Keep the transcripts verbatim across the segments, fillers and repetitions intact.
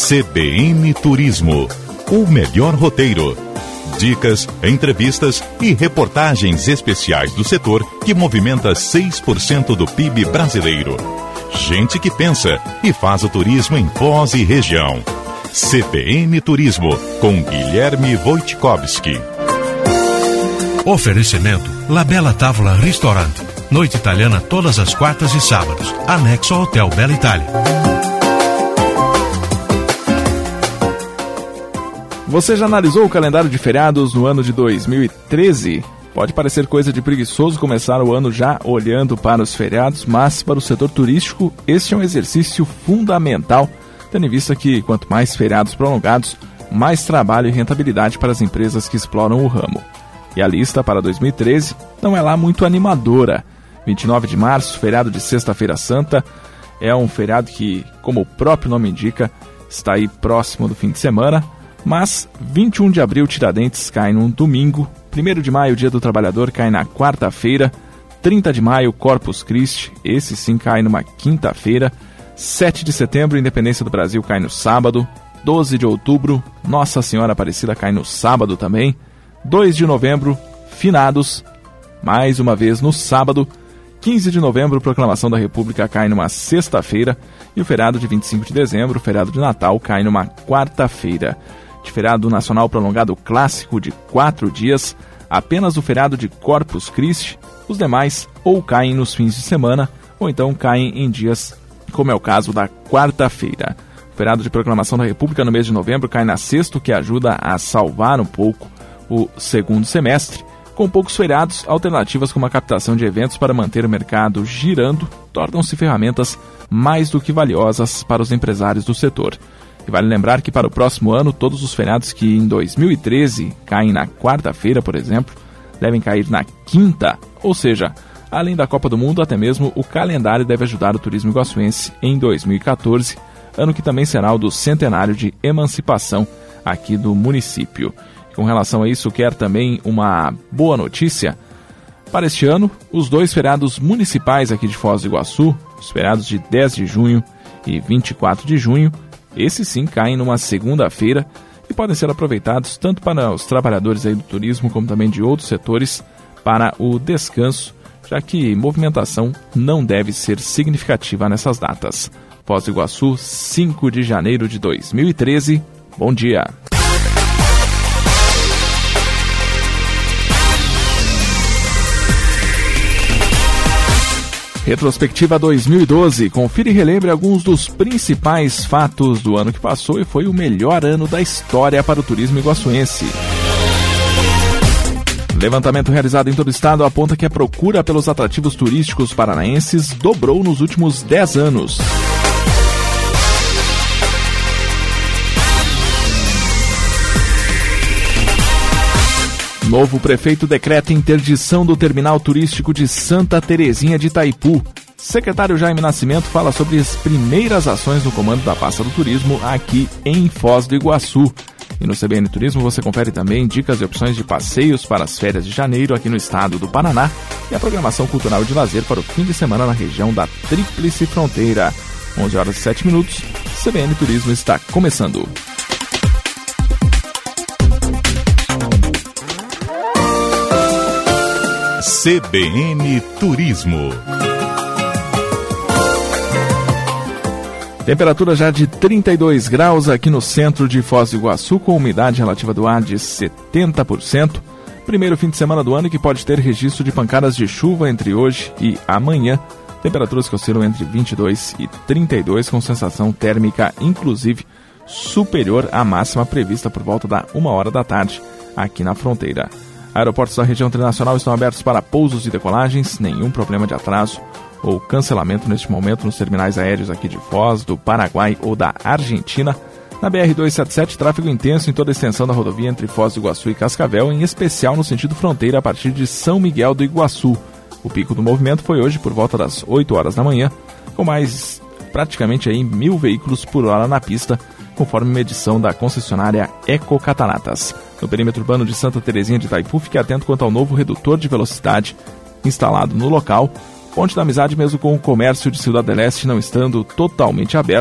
C B N Turismo, o melhor roteiro. Dicas, entrevistas e reportagens especiais do setor que movimenta seis por cento do P I B brasileiro. Gente que pensa e faz o turismo em Foz e região. C B N Turismo, com Guilherme Wojtkowski. Oferecimento La Bella Tavola Restaurante. Noite italiana todas as quartas e sábados. Anexo ao Hotel Bella Itália. Você já analisou o calendário de feriados no ano de dois mil e treze? Pode parecer coisa de preguiçoso começar o ano já olhando para os feriados, mas para o setor turístico este é um exercício fundamental, tendo em vista que quanto mais feriados prolongados, mais trabalho e rentabilidade para as empresas que exploram o ramo. E a lista para dois mil e treze não é lá muito animadora. vinte e nove de março, feriado de Sexta-feira Santa, é um feriado que, como o próprio nome indica, está aí próximo do fim de semana. Mas vinte e um de abril, Tiradentes cai num domingo, primeiro de maio, Dia do Trabalhador, cai na quarta-feira, trinta de maio, Corpus Christi, esse sim cai numa quinta-feira, sete de setembro, Independência do Brasil, cai no sábado, doze de outubro, Nossa Senhora Aparecida cai no sábado também, dois de novembro, Finados, mais uma vez no sábado, quinze de novembro, Proclamação da República cai numa sexta-feira, e o feriado de vinte e cinco de dezembro, o feriado de Natal, cai numa quarta-feira. De feriado nacional prolongado clássico de quatro dias, apenas o feriado de Corpus Christi, os demais ou caem nos fins de semana, ou então caem em dias, como é o caso da quarta-feira. O feriado de Proclamação da República no mês de novembro cai na sexta, o que ajuda a salvar um pouco o segundo semestre. Com poucos feriados, alternativas como a captação de eventos para manter o mercado girando tornam-se ferramentas mais do que valiosas para os empresários do setor. E vale lembrar que para o próximo ano, todos os feriados que em dois mil e treze caem na quarta-feira, por exemplo, devem cair na quinta, ou seja, além da Copa do Mundo, até mesmo o calendário deve ajudar o turismo iguaçuense em dois mil e catorze, ano que também será o do centenário de emancipação aqui do município. Com relação a isso, quer também uma boa notícia. Para este ano, os dois feriados municipais aqui de Foz do Iguaçu, os feriados de dez de junho e vinte e quatro de junho, esses sim caem numa segunda-feira e podem ser aproveitados tanto para os trabalhadores aí do turismo como também de outros setores para o descanso, já que movimentação não deve ser significativa nessas datas. Foz do Iguaçu, cinco de janeiro de dois mil e treze. Bom dia! Retrospectiva dois mil e doze. Confira e relembre alguns dos principais fatos do ano que passou e foi o melhor ano da história para o turismo iguaçuense. Levantamento realizado em todo o estado aponta que a procura pelos atrativos turísticos paranaenses dobrou nos últimos dez anos. Novo prefeito decreta interdição do terminal turístico de Santa Terezinha de Itaipu. Secretário Jaime Nascimento fala sobre as primeiras ações no comando da pasta do turismo aqui em Foz do Iguaçu. E no C B N Turismo você confere também dicas e opções de passeios para as férias de janeiro aqui no estado do Paraná e a programação cultural de lazer para o fim de semana na região da Tríplice Fronteira. onze horas e sete minutos, C B N Turismo está começando. C B N Turismo. Temperatura já de trinta e dois graus aqui no centro de Foz do Iguaçu, com umidade relativa do ar de setenta por cento. Primeiro fim de semana do ano que pode ter registro de pancadas de chuva entre hoje e amanhã. Temperaturas que oscilam entre vinte e dois e trinta e dois, com sensação térmica inclusive superior à máxima prevista por volta da uma hora da tarde aqui na fronteira. Aeroportos da região internacional estão abertos para pousos e decolagens, nenhum problema de atraso ou cancelamento neste momento nos terminais aéreos aqui de Foz, do Paraguai ou da Argentina. Na B R duzentos e setenta e sete, tráfego intenso em toda a extensão da rodovia entre Foz do Iguaçu e Cascavel, em especial no sentido fronteira a partir de São Miguel do Iguaçu. O pico do movimento foi hoje por volta das oito horas da manhã, com mais praticamente aí mil veículos por hora na pista, conforme medição da concessionária Ecocataratas. No perímetro urbano de Santa Terezinha de Itaipu, fique atento quanto ao novo redutor de velocidade instalado no local. Ponte da Amizade, mesmo com o comércio de Cidade Leste não estando totalmente aberto,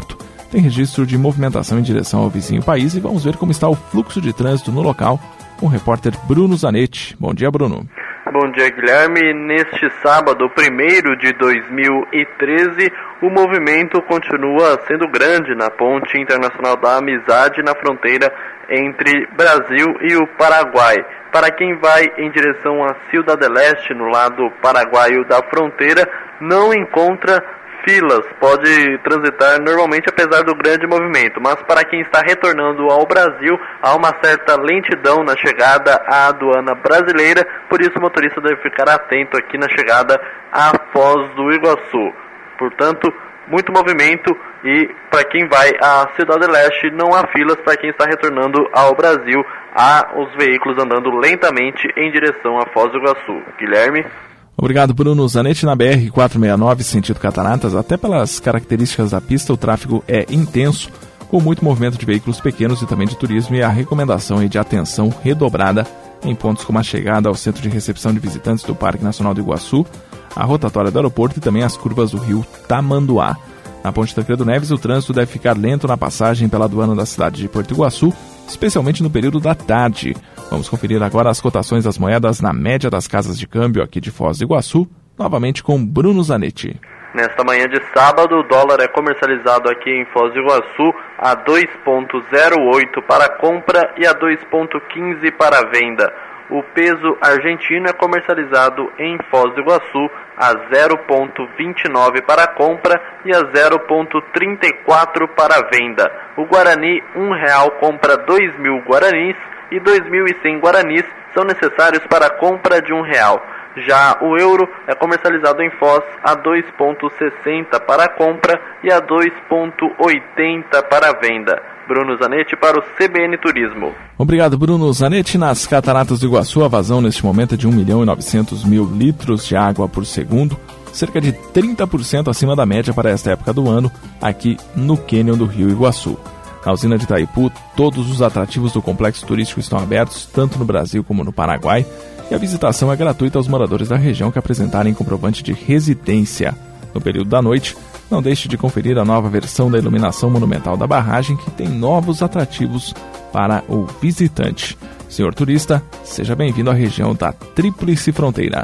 tem registro de movimentação em direção ao vizinho país e vamos ver como está o fluxo de trânsito no local com o repórter Bruno Zanetti. Bom dia, Bruno. Bom dia, Guilherme. Neste sábado, primeiro de dois mil e treze, o movimento continua sendo grande na Ponte Internacional da Amizade, na fronteira entre Brasil e o Paraguai. Para quem vai em direção a Ciudad del Este, no lado paraguaio da fronteira, não encontra filas, pode transitar normalmente apesar do grande movimento, mas para quem está retornando ao Brasil, há uma certa lentidão na chegada à aduana brasileira, por isso o motorista deve ficar atento aqui na chegada à Foz do Iguaçu. Portanto, muito movimento e para quem vai à Ciudad del Este não há filas, para quem está retornando ao Brasil, há os veículos andando lentamente em direção à Foz do Iguaçu. Guilherme? Obrigado, Bruno Zanetti. Na B R quatrocentos e sessenta e nove, sentido Cataratas, até pelas características da pista, o tráfego é intenso, com muito movimento de veículos pequenos e também de turismo, e a recomendação é de atenção redobrada em pontos como a chegada ao centro de recepção de visitantes do Parque Nacional do Iguaçu, a rotatória do aeroporto e também as curvas do rio Tamanduá. Na Ponte Tancredo Neves, o trânsito deve ficar lento na passagem pela aduana da cidade de Porto Iguaçu, especialmente no período da tarde. Vamos conferir agora as cotações das moedas na média das casas de câmbio aqui de Foz do Iguaçu, novamente com Bruno Zanetti. Nesta manhã de sábado, o dólar é comercializado aqui em Foz do Iguaçu a dois vírgula zero oito para compra e a dois vírgula quinze para venda. O peso argentino é comercializado em Foz do Iguaçu a zero vírgula vinte e nove para compra e a zero vírgula trinta e quatro para venda. O Guarani, um real compra dois mil guaranis e dois mil e cem guaranis são necessários para a compra de um real. Já o euro é comercializado em Foz a dois vírgula sessenta para a compra e a dois vírgula oitenta para a venda. Bruno Zanetti para o C B N Turismo. Obrigado, Bruno Zanetti. Nas Cataratas do Iguaçu, a vazão neste momento é de um milhão e novecentos mil litros de água por segundo, cerca de trinta por cento acima da média para esta época do ano, aqui no cânion do Rio Iguaçu. Na usina de Itaipu, todos os atrativos do complexo turístico estão abertos, tanto no Brasil como no Paraguai, e a visitação é gratuita aos moradores da região que apresentarem comprovante de residência. No período da noite, não deixe de conferir a nova versão da iluminação monumental da barragem, que tem novos atrativos para o visitante. Senhor turista, seja bem-vindo à região da Tríplice Fronteira.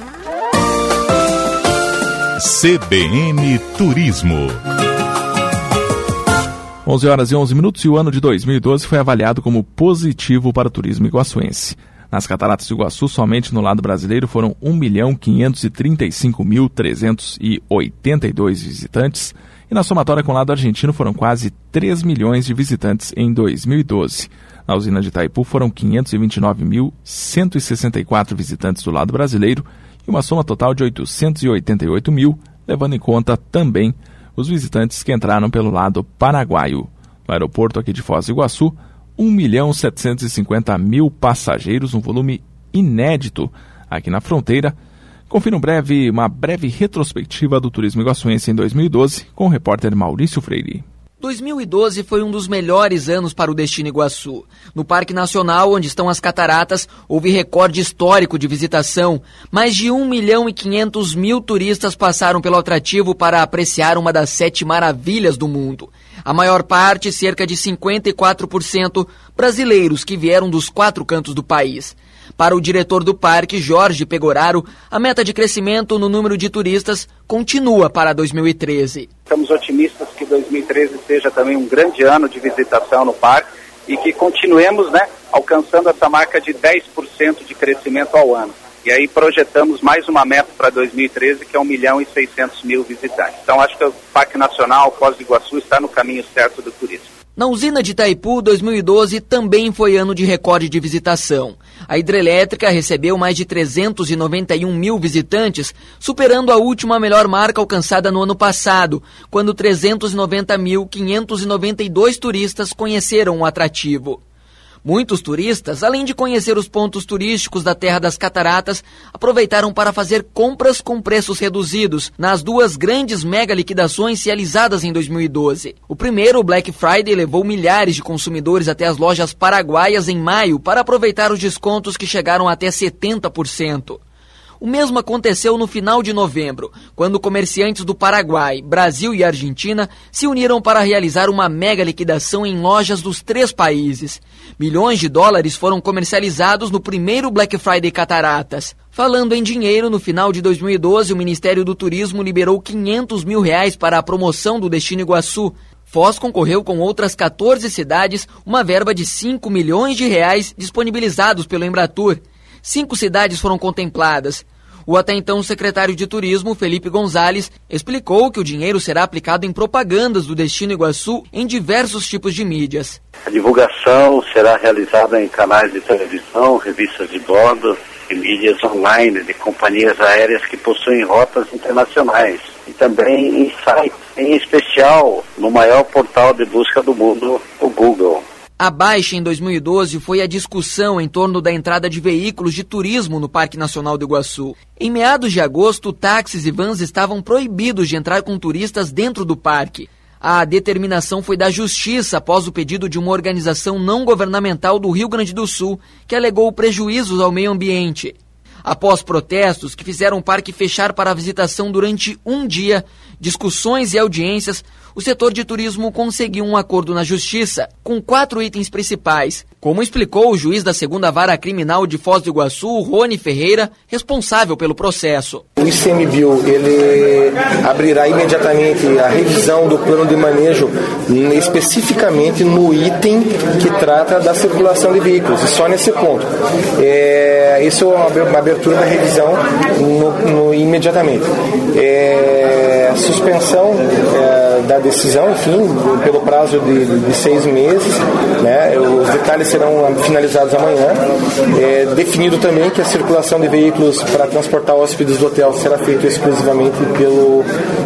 C B N Turismo. onze horas e onze minutos e o ano de dois mil e doze foi avaliado como positivo para o turismo iguaçuense. Nas Cataratas do Iguaçu, somente no lado brasileiro foram um milhão quinhentos e trinta e cinco mil trezentos e oitenta e dois visitantes e na somatória com o lado argentino foram quase três milhões de visitantes em dois mil e doze. Na usina de Itaipu foram quinhentos e vinte e nove mil cento e sessenta e quatro visitantes do lado brasileiro e uma soma total de oitocentos e oitenta e oito mil, levando em conta também os visitantes que entraram pelo lado paraguaio. No aeroporto aqui de Foz do Iguaçu, um milhão setecentos e cinquenta mil passageiros, um volume inédito aqui na fronteira. Confira um breve, uma breve retrospectiva do turismo iguaçuense em dois mil e doze com o repórter Maurício Freire. dois mil e doze foi um dos melhores anos para o Destino Iguaçu. No Parque Nacional, onde estão as cataratas, houve recorde histórico de visitação. Mais de um milhão e quinhentos mil turistas passaram pelo atrativo para apreciar uma das sete maravilhas do mundo. A maior parte, cerca de cinquenta e quatro por cento, brasileiros que vieram dos quatro cantos do país. Para o diretor do parque, Jorge Pegoraro, a meta de crescimento no número de turistas continua para dois mil e treze. Estamos otimistas que dois mil e treze seja também um grande ano de visitação no parque e que continuemos, né, alcançando essa marca de dez por cento de crescimento ao ano. E aí projetamos mais uma meta para dois mil e treze, que é um milhão e seiscentos mil visitantes. Então acho que o Parque Nacional Foz do Iguaçu está no caminho certo do turismo. Na usina de Itaipu, dois mil e doze também foi ano de recorde de visitação. A hidrelétrica recebeu mais de trezentos e noventa e um mil visitantes, superando a última melhor marca alcançada no ano passado, quando trezentos e noventa mil quinhentos e noventa e dois turistas conheceram o atrativo. Muitos turistas, além de conhecer os pontos turísticos da Terra das Cataratas, aproveitaram para fazer compras com preços reduzidos nas duas grandes mega liquidações realizadas em dois mil e doze. O primeiro, o Black Friday, levou milhares de consumidores até as lojas paraguaias em maio para aproveitar os descontos que chegaram até setenta por cento. O mesmo aconteceu no final de novembro, quando comerciantes do Paraguai, Brasil e Argentina se uniram para realizar uma mega liquidação em lojas dos três países. Milhões de dólares foram comercializados no primeiro Black Friday Cataratas. Falando em dinheiro, no final de dois mil e doze, o Ministério do Turismo liberou quinhentos mil reais para a promoção do Destino Iguaçu. Foz concorreu com outras quatorze cidades, uma verba de cinco milhões de reais disponibilizados pelo Embratur. Cinco cidades foram contempladas. O até então secretário de Turismo, Felipe Gonzalez, explicou que o dinheiro será aplicado em propagandas do Destino Iguaçu em diversos tipos de mídias. A divulgação será realizada em canais de televisão, revistas de bordo e mídias online de companhias aéreas que possuem rotas internacionais e também em sites, em especial no maior portal de busca do mundo, o Google. A baixa em dois mil e doze foi a discussão em torno da entrada de veículos de turismo no Parque Nacional do Iguaçu. Em meados de agosto, táxis e vans estavam proibidos de entrar com turistas dentro do parque. A determinação foi da Justiça após o pedido de uma organização não governamental do Rio Grande do Sul, que alegou prejuízos ao meio ambiente. Após protestos que fizeram o parque fechar para a visitação durante um dia, discussões e audiências, o setor de turismo conseguiu um acordo na Justiça, com quatro itens principais, como explicou o juiz da segunda Vara Criminal de Foz do Iguaçu, Rony Ferreira, responsável pelo processo. O I C M B I U ele abrirá imediatamente a revisão do plano de manejo, especificamente no item que trata da circulação de veículos, e só nesse ponto. É, isso é uma abertura da revisão no, no, imediatamente. É, a suspensão é, da decisão, enfim, pelo prazo de, de seis meses, né, os detalhes serão finalizados amanhã. É definido também que a circulação de veículos para transportar hóspedes do hotel será feita exclusivamente pelo,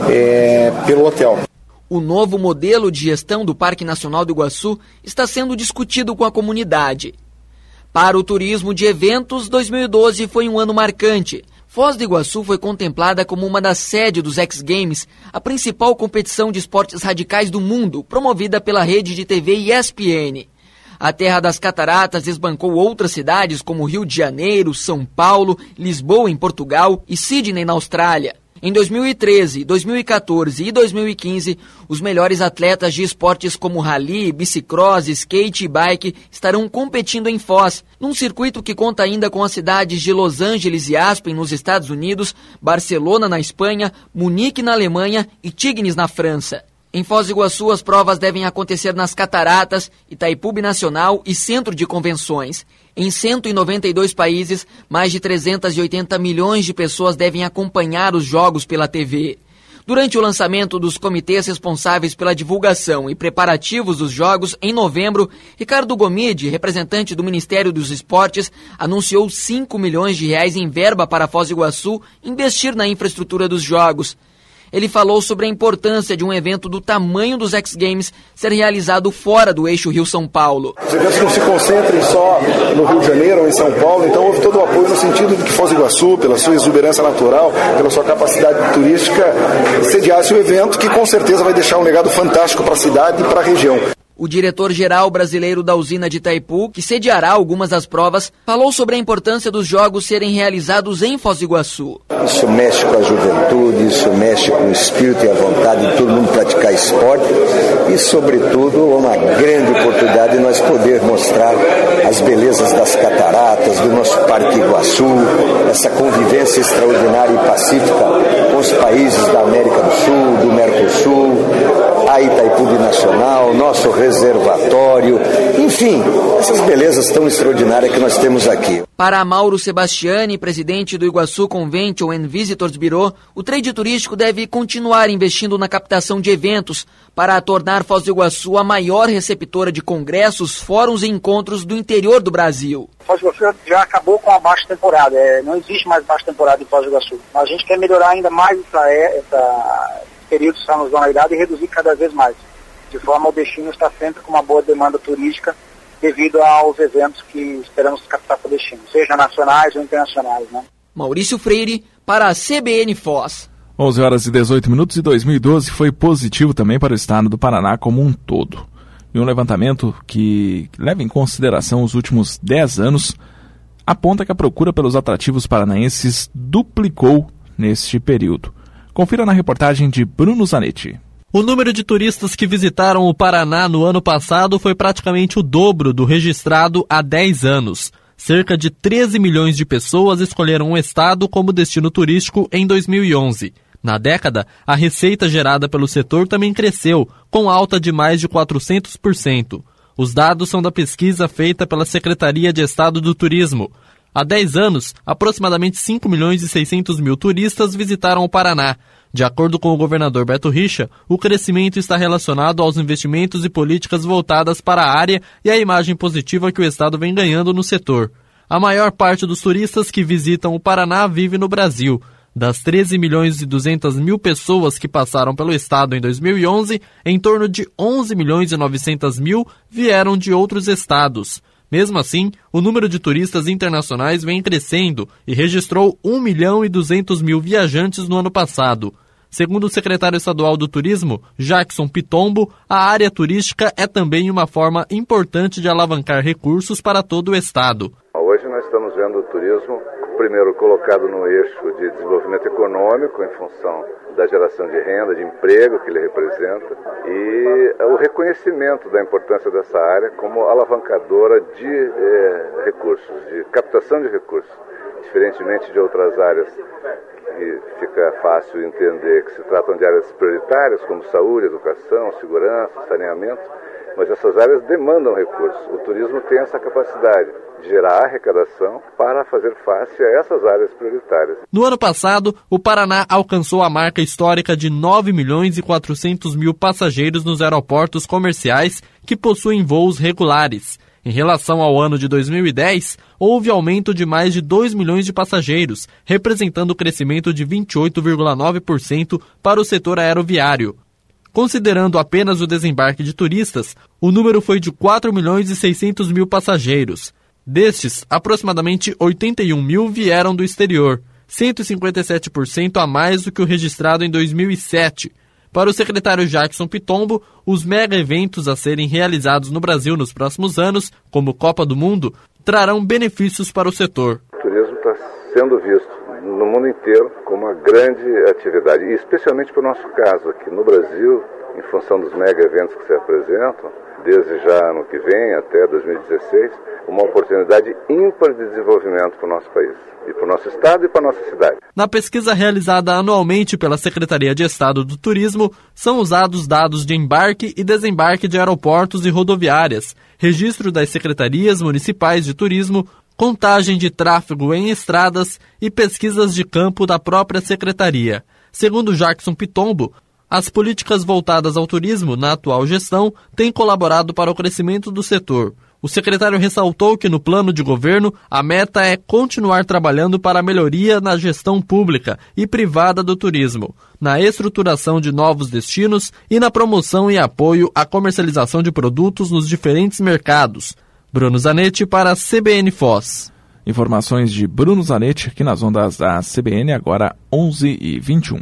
é, pelo hotel. O novo modelo de gestão do Parque Nacional do Iguaçu está sendo discutido com a comunidade. Para o turismo de eventos, dois mil e doze foi um ano marcante. Foz do Iguaçu foi contemplada como uma das sedes dos X Games, a principal competição de esportes radicais do mundo, promovida pela rede de T V E S P N. A Terra das Cataratas desbancou outras cidades como Rio de Janeiro, São Paulo, Lisboa em Portugal e Sydney na Austrália. Em dois mil e treze, dois mil e quatorze e dois mil e quinze, os melhores atletas de esportes como rally, bicicross, skate e bike estarão competindo em Foz, num circuito que conta ainda com as cidades de Los Angeles e Aspen nos Estados Unidos, Barcelona na Espanha, Munique na Alemanha e Tignes na França. Em Foz do Iguaçu, as provas devem acontecer nas Cataratas, Itaipu Nacional e Centro de Convenções. Em cento e noventa e dois países, mais de trezentos e oitenta milhões de pessoas devem acompanhar os jogos pela T V. Durante o lançamento dos comitês responsáveis pela divulgação e preparativos dos jogos, em novembro, Ricardo Gomide, representante do Ministério dos Esportes, anunciou cinco milhões de reais em verba para Foz do Iguaçu investir na infraestrutura dos jogos. Ele falou sobre a importância de um evento do tamanho dos X Games ser realizado fora do eixo Rio-São Paulo. Os eventos não se concentrem só no Rio de Janeiro ou em São Paulo, então houve todo o apoio no sentido de que Foz do Iguaçu, pela sua exuberância natural, pela sua capacidade turística, sediasse o evento que com certeza vai deixar um legado fantástico para a cidade e para a região. O diretor-geral brasileiro da usina de Itaipu, que sediará algumas das provas, falou sobre a importância dos jogos serem realizados em Foz do Iguaçu. Isso mexe com a juventude, isso mexe com o espírito e a vontade de todo mundo praticar esporte e, sobretudo, uma grande oportunidade de nós poder mostrar as belezas das cataratas, do nosso Parque Iguaçu, essa convivência extraordinária e pacífica com os países da América do Sul, do Mercosul, a Itaipu Nacional, nosso reservatório, enfim, essas belezas tão extraordinárias que nós temos aqui. Para Mauro Sebastiani, presidente do Iguaçu Convention and Visitors Bureau, o trade turístico deve continuar investindo na captação de eventos para tornar Foz do Iguaçu a maior receptora de congressos, fóruns e encontros do interior do Brasil. Foz do Iguaçu já acabou com a baixa temporada, é, não existe mais baixa temporada em Foz do Iguaçu. A gente quer melhorar ainda mais essa, essa período de sazonalidade e reduzir cada vez mais, de forma ao destino estar sempre com uma boa demanda turística devido aos eventos que esperamos captar para o destino, seja nacionais ou internacionais, né? Maurício Freire, para a C B N Foz. onze horas e dezoito minutos e dois mil e doze foi positivo também para o estado do Paraná como um todo. E um levantamento que leva em consideração os últimos dez anos, aponta que a procura pelos atrativos paranaenses duplicou neste período. Confira na reportagem de Bruno Zanetti. O número de turistas que visitaram o Paraná no ano passado foi praticamente o dobro do registrado há dez anos. Cerca de treze milhões de pessoas escolheram o estado como destino turístico em dois mil e onze. Na década, a receita gerada pelo setor também cresceu, com alta de mais de quatrocentos por cento. Os dados são da pesquisa feita pela Secretaria de Estado do Turismo. Há dez anos, aproximadamente cinco milhões e seiscentos mil turistas visitaram o Paraná. De acordo com o governador Beto Richa, o crescimento está relacionado aos investimentos e políticas voltadas para a área e à imagem positiva que o estado vem ganhando no setor. A maior parte dos turistas que visitam o Paraná vive no Brasil. Das treze milhões e duzentas mil pessoas que passaram pelo estado em dois mil e onze, em torno de onze milhões e novecentas mil vieram de outros estados. Mesmo assim, o número de turistas internacionais vem crescendo e registrou um milhão e duzentos mil viajantes no ano passado. Segundo o secretário estadual do Turismo, Jackson Pitombo, a área turística é também uma forma importante de alavancar recursos para todo o estado. Hoje nós estamos vendo o turismo, primeiro colocado no eixo de desenvolvimento econômico em função da geração de renda, de emprego que ele representa e o reconhecimento da importância dessa área como alavancadora de eh, recursos, de captação de recursos, diferentemente de outras áreas que fica fácil entender que se tratam de áreas prioritárias como saúde, educação, segurança, saneamento, mas essas áreas demandam recursos. O turismo tem essa capacidade de gerar arrecadação para fazer face a essas áreas prioritárias. No ano passado, o Paraná alcançou a marca histórica de nove milhões e quatrocentos mil passageiros nos aeroportos comerciais que possuem voos regulares. Em relação ao ano de dois mil e dez, houve aumento de mais de dois milhões de passageiros, representando crescimento de vinte e oito vírgula nove por cento para o setor aeroviário. Considerando apenas o desembarque de turistas, o número foi de quatro milhões e seiscentos mil passageiros. Destes, aproximadamente oitenta e um mil vieram do exterior, cento e cinquenta e sete por cento a mais do que o registrado em dois mil e sete. Para o secretário Jackson Pitombo, os mega-eventos a serem realizados no Brasil nos próximos anos, como Copa do Mundo, trarão benefícios para o setor. O turismo está sendo visto no mundo inteiro como uma grande atividade, e especialmente para o nosso caso aqui no Brasil, em função dos mega-eventos que se apresentam, desde já ano que vem até dois mil e dezesseis, uma oportunidade ímpar de desenvolvimento para o nosso país, e para o nosso estado e para a nossa cidade. Na pesquisa realizada anualmente pela Secretaria de Estado do Turismo, são usados dados de embarque e desembarque de aeroportos e rodoviárias, registro das secretarias municipais de turismo, contagem de tráfego em estradas e pesquisas de campo da própria secretaria. Segundo Jackson Pitombo, as políticas voltadas ao turismo na atual gestão têm colaborado para o crescimento do setor. O secretário ressaltou que no plano de governo a meta é continuar trabalhando para a melhoria na gestão pública e privada do turismo, na estruturação de novos destinos e na promoção e apoio à comercialização de produtos nos diferentes mercados. Bruno Zanetti para a C B N Foz. Informações de Bruno Zanetti aqui nas ondas da C B N, agora onze e vinte e um.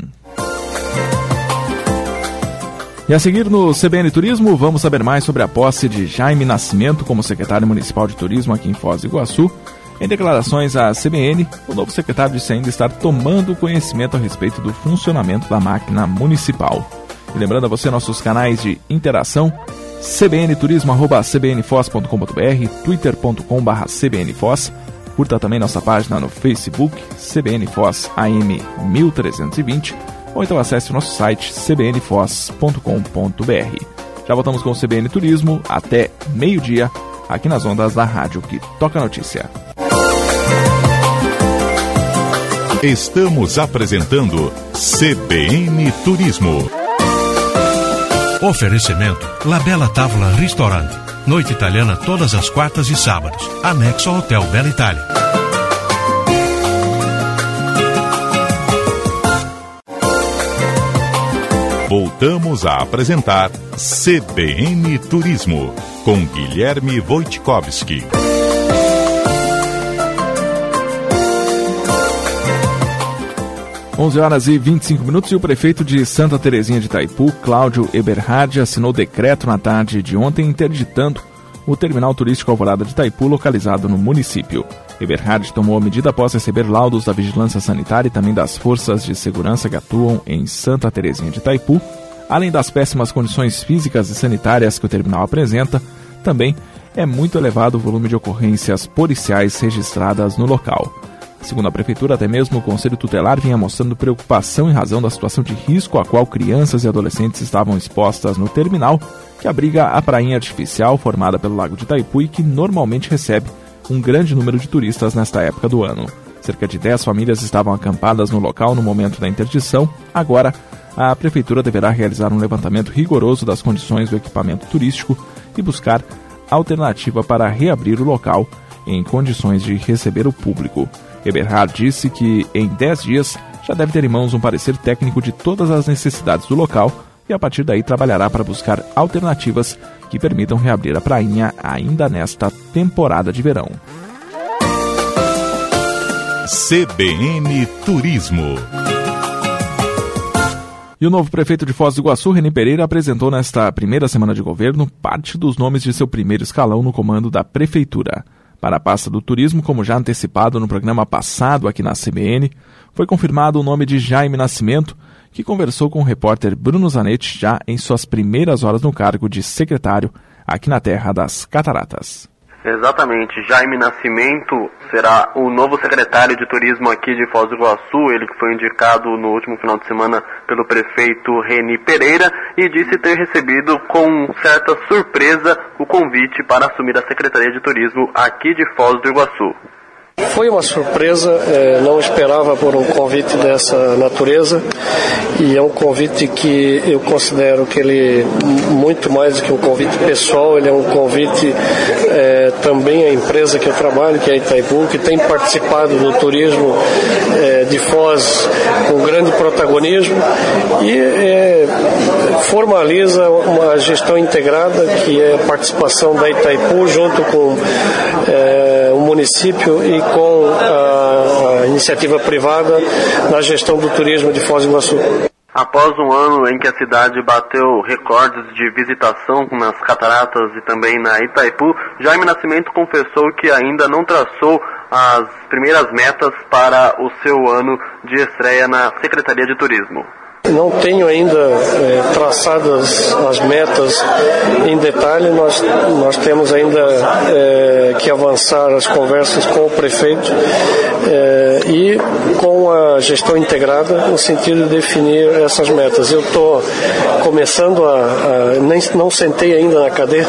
E a seguir no C B N Turismo, vamos saber mais sobre a posse de Jaime Nascimento como secretário municipal de turismo aqui em Foz do Iguaçu. Em declarações à C B N, o novo secretário disse ainda estar tomando conhecimento a respeito do funcionamento da máquina municipal. E lembrando a você nossos canais de interação, cbnturismo arroba c b n foz ponto com ponto b r, twitter ponto com barra c b n foz. Curta também nossa página no Facebook, C B N Foz A M mil trezentos e vinte, ou então acesse o nosso site c b n foz ponto com ponto b r. Já voltamos com o C B N Turismo até meio-dia, aqui nas ondas da rádio que toca notícia. Estamos apresentando C B N Turismo. Oferecimento Labella Tavola Ristorante. Noite italiana todas as quartas e sábados. Anexo ao Hotel Bela Itália. Voltamos a apresentar C B N Turismo com Guilherme Wojtkowski. onze horas e vinte e cinco minutos, e o prefeito de Santa Terezinha de Itaipu, Cláudio Eberhard, assinou decreto na tarde de ontem interditando o terminal turístico Alvorada de Itaipu, localizado no município. Eberhard tomou a medida após receber laudos da Vigilância Sanitária e também das forças de segurança que atuam em Santa Terezinha de Itaipu. Além das péssimas condições físicas e sanitárias que o terminal apresenta, também é muito elevado o volume de ocorrências policiais registradas no local. Segundo a Prefeitura, até mesmo o Conselho Tutelar vinha mostrando preocupação em razão da situação de risco a qual crianças e adolescentes estavam expostas no terminal, que abriga a prainha artificial formada pelo Lago de Itaipu e que normalmente recebe um grande número de turistas nesta época do ano. Cerca de dez famílias estavam acampadas no local no momento da interdição. Agora, a Prefeitura deverá realizar um levantamento rigoroso das condições do equipamento turístico e buscar alternativa para reabrir o local em condições de receber o público. Eberhard disse que em dez dias já deve ter em mãos um parecer técnico de todas as necessidades do local e a partir daí trabalhará para buscar alternativas que permitam reabrir a prainha ainda nesta temporada de verão. C B N Turismo. E o novo prefeito de Foz do Iguaçu, Reni Pereira, apresentou nesta primeira semana de governo parte dos nomes de seu primeiro escalão no comando da prefeitura. Para a pasta do turismo, como já antecipado no programa passado aqui na C B N, foi confirmado o nome de Jaime Nascimento, que conversou com o repórter Bruno Zanetti já em suas primeiras horas no cargo de secretário aqui na Terra das Cataratas. Exatamente, Jaime Nascimento será o novo secretário de turismo aqui de Foz do Iguaçu, ele que foi indicado no último final de semana pelo prefeito Reni Pereira e disse ter recebido com certa surpresa o convite para assumir a Secretaria de Turismo aqui de Foz do Iguaçu. Foi uma surpresa, é, não esperava por um convite dessa natureza e é um convite que eu considero que ele, muito mais do que um convite pessoal, ele é um convite é, também à empresa que eu trabalho, que é a Itaipu, que tem participado do turismo é, de Foz com grande protagonismo e é, formaliza uma gestão integrada que é a participação da Itaipu junto com é, o município e com a, a iniciativa privada na gestão do turismo de Foz do Iguaçu. Após um ano em que a cidade bateu recordes de visitação nas cataratas e também na Itaipu, Jaime Nascimento confessou que ainda não traçou as primeiras metas para o seu ano de estreia na Secretaria de Turismo. Não tenho ainda é, traçadas as metas em detalhe, nós, nós temos ainda é, que avançar as conversas com o prefeito é, e com a gestão integrada no sentido de definir essas metas. Eu estou começando a, a nem, não sentei ainda na cadeira,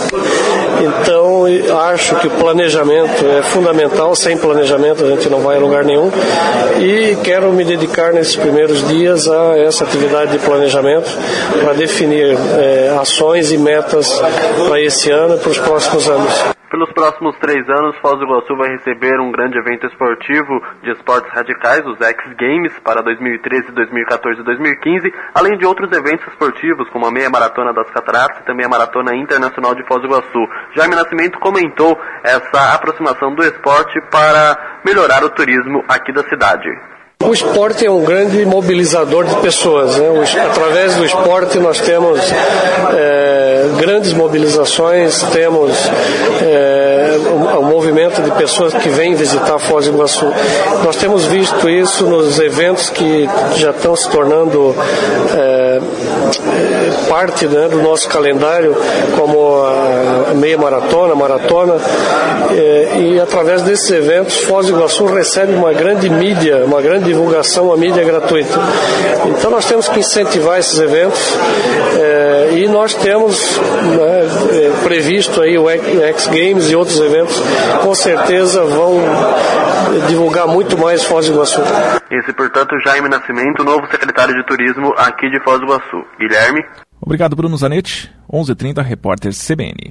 então acho que o planejamento é fundamental, sem planejamento a gente não vai a lugar nenhum e quero me dedicar nesses primeiros dias a essa atividade de planejamento para definir eh, ações e metas para esse ano e para os próximos anos. Pelos próximos três anos, Foz do Iguaçu vai receber um grande evento esportivo de esportes radicais, os X Games, para dois mil e treze, dois mil e quatorze e dois mil e quinze, além de outros eventos esportivos, como a meia maratona das Cataratas e também a maratona internacional de Foz do Iguaçu. Jaime Nascimento comentou essa aproximação do esporte para melhorar o turismo aqui da cidade. O esporte é um grande mobilizador de pessoas, né? Através do esporte nós temos é, grandes mobilizações, temos é, um, um movimento de pessoas que vêm visitar Foz do Iguaçu. Nós temos visto isso nos eventos que já estão se tornando é, parte, né, do nosso calendário, como a meia maratona, a maratona, é, e através desses eventos Foz do Iguaçu recebe uma grande mídia, uma grande divulgação, a mídia gratuita. Então nós temos que incentivar esses eventos é, e nós temos né, previsto aí o X Games e outros eventos, com certeza vão divulgar muito mais Foz do Iguaçu. Esse, portanto, Jaime Nascimento, novo secretário de Turismo aqui de Foz do Iguaçu. Guilherme. Obrigado, Bruno Zanetti. onze e trinta, repórter C B N.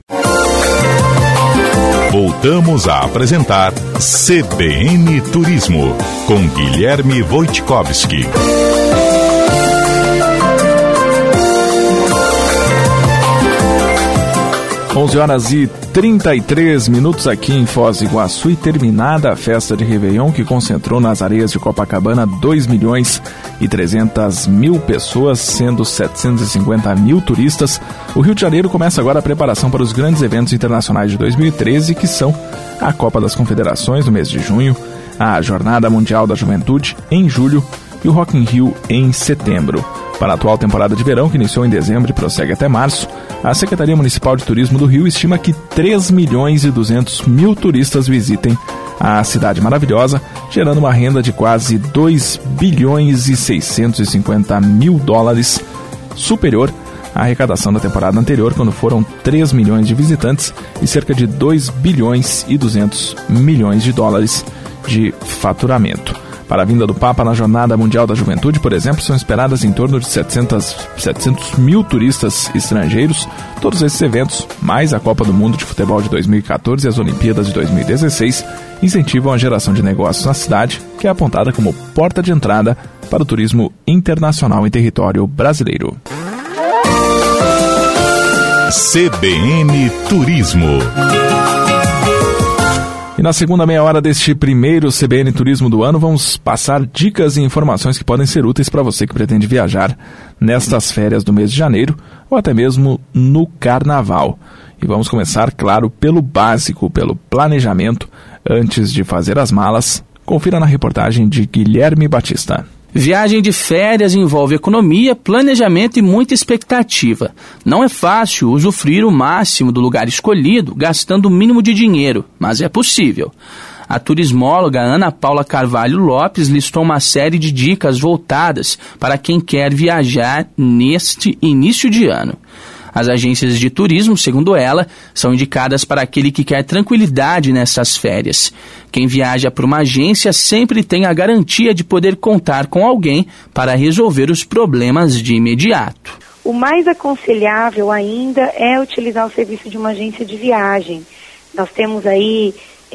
Voltamos a apresentar C B N Turismo, com Guilherme Wojtkowski. onze horas e trinta e três minutos aqui em Foz do Iguaçu e terminada a festa de Réveillon que concentrou nas areias de Copacabana dois milhões e trezentas mil pessoas, sendo setecentos e cinquenta mil turistas. O Rio de Janeiro começa agora a preparação para os grandes eventos internacionais de dois mil e treze, que são a Copa das Confederações no mês de junho, a Jornada Mundial da Juventude em julho e o Rock in Rio em setembro. Para a atual temporada de verão, que iniciou em dezembro e prossegue até março, a Secretaria Municipal de Turismo do Rio estima que três milhões e duzentos mil turistas visitem a cidade maravilhosa, gerando uma renda de quase dois bilhões e seiscentos e cinquenta mil dólares, superior à arrecadação da temporada anterior, quando foram três milhões de visitantes e cerca de dois bilhões e duzentos milhões de dólares de faturamento. Para a vinda do Papa na Jornada Mundial da Juventude, por exemplo, são esperadas em torno de setecentos mil turistas estrangeiros. Todos esses eventos, mais a Copa do Mundo de Futebol de dois mil e quatorze e as Olimpíadas de dois mil e dezesseis, incentivam a geração de negócios na cidade, que é apontada como porta de entrada para o turismo internacional em território brasileiro. C B N Turismo. E na segunda meia hora deste primeiro C B N Turismo do ano, vamos passar dicas e informações que podem ser úteis para você que pretende viajar nestas férias do mês de janeiro ou até mesmo no carnaval. E vamos começar, claro, pelo básico, pelo planejamento antes de fazer as malas. Confira na reportagem de Guilherme Batista. Viagem de férias envolve economia, planejamento e muita expectativa. Não é fácil usufruir o máximo do lugar escolhido, gastando o mínimo de dinheiro, mas é possível. A turismóloga Ana Paula Carvalho Lopes listou uma série de dicas voltadas para quem quer viajar neste início de ano. As agências de turismo, segundo ela, são indicadas para aquele que quer tranquilidade nessas férias. Quem viaja para uma agência sempre tem a garantia de poder contar com alguém para resolver os problemas de imediato. O mais aconselhável ainda é utilizar o serviço de uma agência de viagem. Nós temos aí,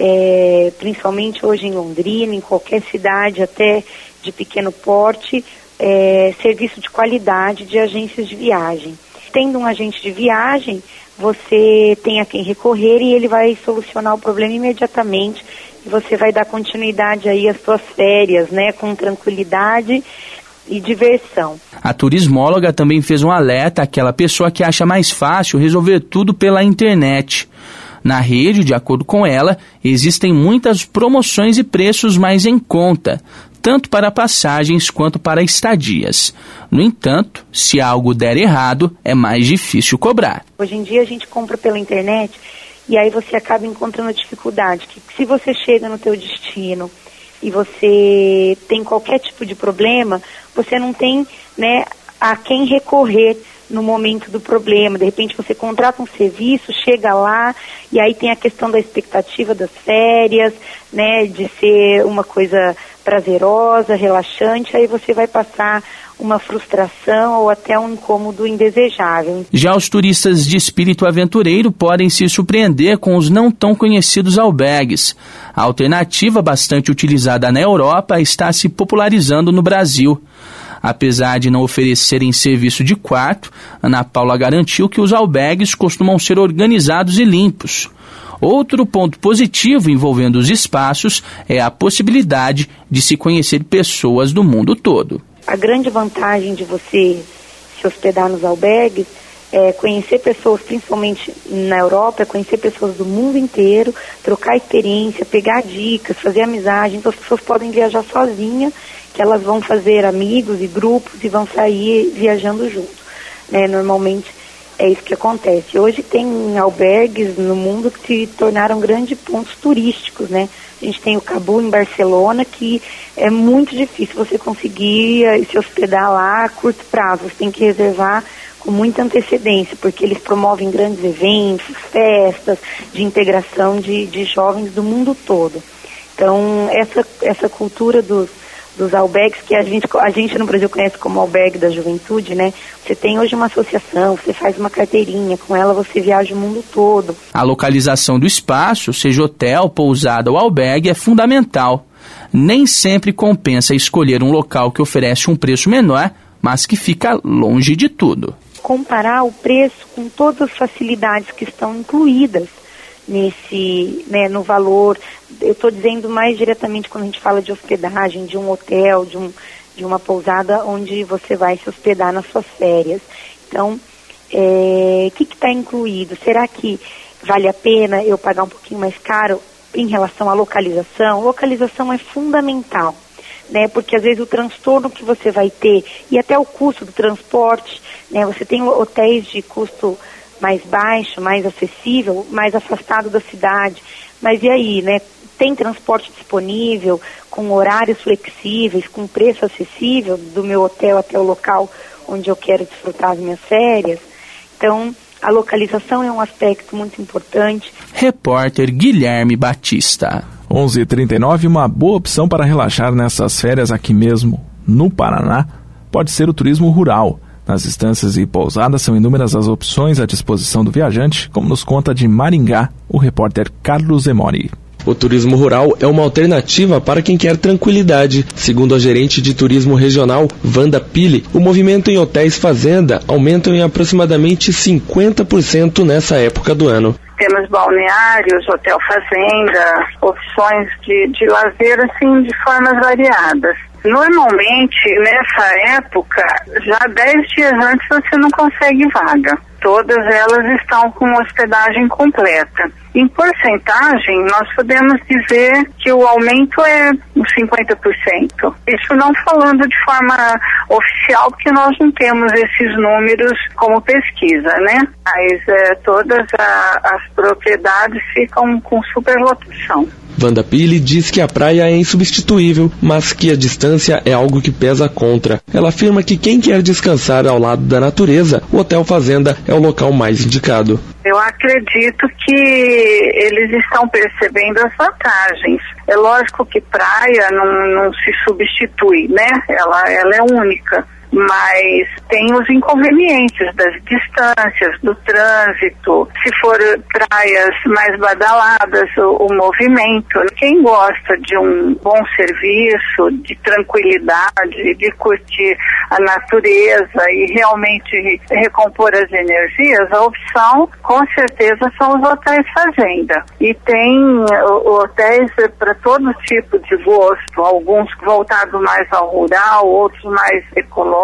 é, principalmente hoje em Londrina, em qualquer cidade até de pequeno porte, é, serviço de qualidade de agências de viagem. Tendo um agente de viagem, você tem a quem recorrer e ele vai solucionar o problema imediatamente e você vai dar continuidade aí às suas férias, né, com tranquilidade e diversão. A turismóloga também fez um alerta àquela pessoa que acha mais fácil resolver tudo pela internet. Na rede, de acordo com ela, existem muitas promoções e preços mais em conta, tanto para passagens quanto para estadias. No entanto, se algo der errado, é mais difícil cobrar. Hoje em dia a gente compra pela internet e aí você acaba encontrando dificuldade, que se você chega no teu destino e você tem qualquer tipo de problema, você não tem, né, a quem recorrer no momento do problema. De repente você contrata um serviço, chega lá e aí tem a questão da expectativa das férias, né, de ser uma coisa prazerosa, relaxante, aí você vai passar uma frustração ou até um incômodo indesejável. Já os turistas de espírito aventureiro podem se surpreender com os não tão conhecidos albergues. A alternativa bastante utilizada na Europa está se popularizando no Brasil. Apesar de não oferecerem serviço de quarto, Ana Paula garantiu que os albergues costumam ser organizados e limpos. Outro ponto positivo envolvendo os espaços é a possibilidade de se conhecer pessoas do mundo todo. A grande vantagem de você se hospedar nos albergues é conhecer pessoas, principalmente na Europa, é conhecer pessoas do mundo inteiro, trocar experiência, pegar dicas, fazer amizade. Então as pessoas podem viajar sozinhas, que elas vão fazer amigos e grupos e vão sair viajando junto, né? Normalmente é isso que acontece. Hoje tem albergues no mundo que se tornaram grandes pontos turísticos, né? A gente tem o Cabo em Barcelona, que é muito difícil você conseguir se hospedar lá a curto prazo. Você tem que reservar com muita antecedência, porque eles promovem grandes eventos, festas de integração de, de jovens do mundo todo. Então, essa, essa cultura dos, dos albergues, que a gente, a gente no Brasil conhece como albergue da juventude, né? Você tem hoje uma associação, você faz uma carteirinha, com ela você viaja o mundo todo. A localização do espaço, seja hotel, pousada ou albergue, é fundamental. Nem sempre compensa escolher um local que oferece um preço menor, mas que fica longe de tudo. comparar o preço com todas as facilidades que estão incluídas nesse, né, no valor. Eu estou dizendo mais diretamente quando a gente fala de hospedagem, de um hotel, de, um, de uma pousada onde você vai se hospedar nas suas férias. Então, é, o que está incluído? Será que vale a pena eu pagar um pouquinho mais caro em relação à localização? Localização é fundamental, né? Porque às vezes o transtorno que você vai ter e até o custo do transporte, né? Você tem hotéis de custo mais baixo, mais acessível, mais afastado da cidade. Mas e aí, né? Tem transporte disponível, com horários flexíveis, com preço acessível do meu hotel até o local onde eu quero desfrutar as minhas férias? Então, a localização é um aspecto muito importante. Repórter Guilherme Batista. onze e trinta e nove, uma boa opção para relaxar nessas férias aqui mesmo, no Paraná, pode ser o turismo rural. Nas estâncias e pousadas são inúmeras as opções à disposição do viajante, como nos conta de Maringá o repórter Carlos Zemori. O turismo rural é uma alternativa para quem quer tranquilidade. Segundo a gerente de turismo regional, Wanda Pili, o movimento em hotéis fazenda aumenta em aproximadamente cinquenta por cento nessa época do ano. Temos balneários, hotel fazenda, opções de, de lazer assim de formas variadas. Normalmente, nessa época, já dez dias antes você não consegue vaga. Todas elas estão com hospedagem completa. Em porcentagem, nós podemos dizer que o aumento é cinquenta por cento. Isso não falando de forma oficial, porque nós não temos esses números como pesquisa, né? Mas é, todas a, as propriedades ficam com superlotação. Wanda Pili diz que a praia é insubstituível, mas que a distância é algo que pesa contra. Ela afirma que quem quer descansar ao lado da natureza, o Hotel Fazenda é o local mais indicado. Eu acredito que eles estão percebendo as vantagens. É lógico que praia não, não se substitui, né? Ela, ela é única. Mas tem os inconvenientes das distâncias, do trânsito, se for praias mais badaladas, o, o movimento. Quem gosta de um bom serviço, de tranquilidade, de curtir a natureza e realmente recompor as energias, a opção, com certeza, são os hotéis fazenda. E tem o, hotéis para todo tipo de gosto, alguns voltados mais ao rural, outros mais ecológicos,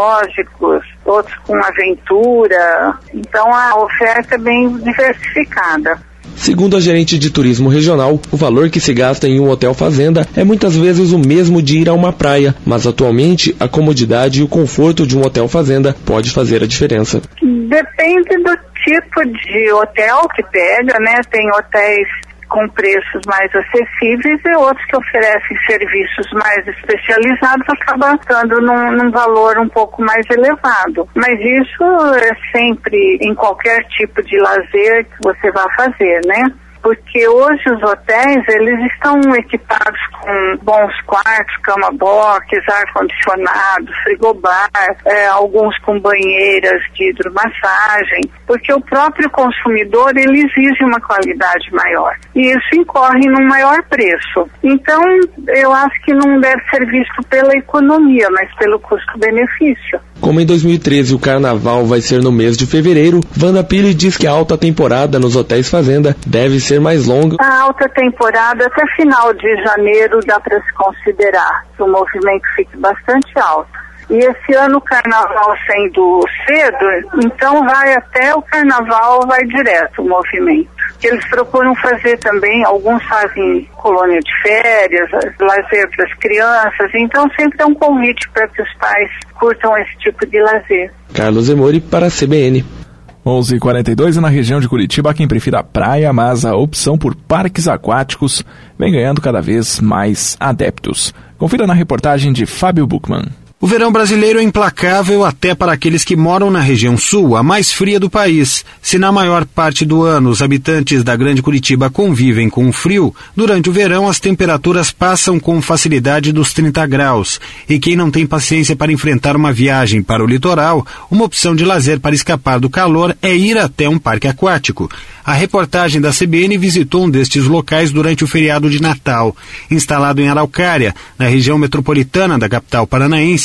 outros com aventura. Então a oferta é bem diversificada. Segundo a gerente de turismo regional, o valor que se gasta em um hotel fazenda é muitas vezes o mesmo de ir a uma praia, mas atualmente a comodidade e o conforto de um hotel fazenda pode fazer a diferença. Depende do tipo de hotel que pega, né? Tem hotéis com preços mais acessíveis e outros que oferecem serviços mais especializados acabam estando num, num valor um pouco mais elevado. Mas isso é sempre em qualquer tipo de lazer que você vá fazer, né? Porque hoje os hotéis, eles estão equipados com bons quartos, cama box, ar-condicionado, frigobar, é, alguns com banheiras de hidromassagem, porque o próprio consumidor, ele exige uma qualidade maior. E isso incorre num maior preço. Então, eu acho que não deve ser visto pela economia, mas pelo custo-benefício. Como em dois mil e treze o carnaval vai ser no mês de fevereiro, Wanda Pili diz que a alta temporada nos hotéis fazenda deve ser mais longa. A alta temporada até final de janeiro dá para se considerar que o movimento fique bastante alto. E esse ano o carnaval sendo cedo, então vai até o carnaval, vai direto o movimento. Eles procuram fazer também, alguns fazem colônia de férias, lazer para as crianças, então sempre é um convite para que os pais curtam esse tipo de lazer. Carlos Zemori para a C B N. onze e quarenta e dois e na região de Curitiba, há quem prefira a praia, mas a opção por parques aquáticos vem ganhando cada vez mais adeptos. Confira na reportagem de Fábio Buchmann. O verão brasileiro é implacável até para aqueles que moram na região sul, a mais fria do país. Se na maior parte do ano os habitantes da Grande Curitiba convivem com o frio, durante o verão as temperaturas passam com facilidade dos trinta graus. E quem não tem paciência para enfrentar uma viagem para o litoral, uma opção de lazer para escapar do calor é ir até um parque aquático. A reportagem da C B N visitou um destes locais durante o feriado de Natal. Instalado em Araucária, na região metropolitana da capital paranaense,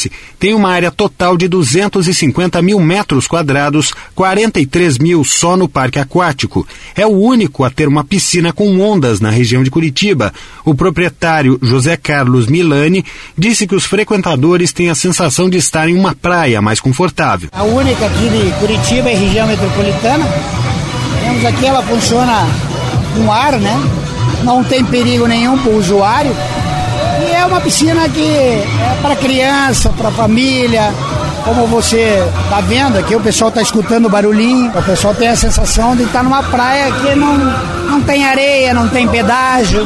Fluminense tem uma área total de duzentos e cinquenta mil metros quadrados, quarenta e três mil só no parque aquático. É o único a ter uma piscina com ondas na região de Curitiba. O proprietário, José Carlos Milani, disse que os frequentadores têm a sensação de estar em uma praia mais confortável. A única aqui de Curitiba é região metropolitana. Temos aqui, ela funciona com ar, né? Não tem perigo nenhum para o usuário. E é uma piscina que é para criança, para família. Como você está vendo aqui, o pessoal está escutando o barulhinho. O pessoal tem a sensação de estar numa praia que não, não tem areia, não tem pedágio.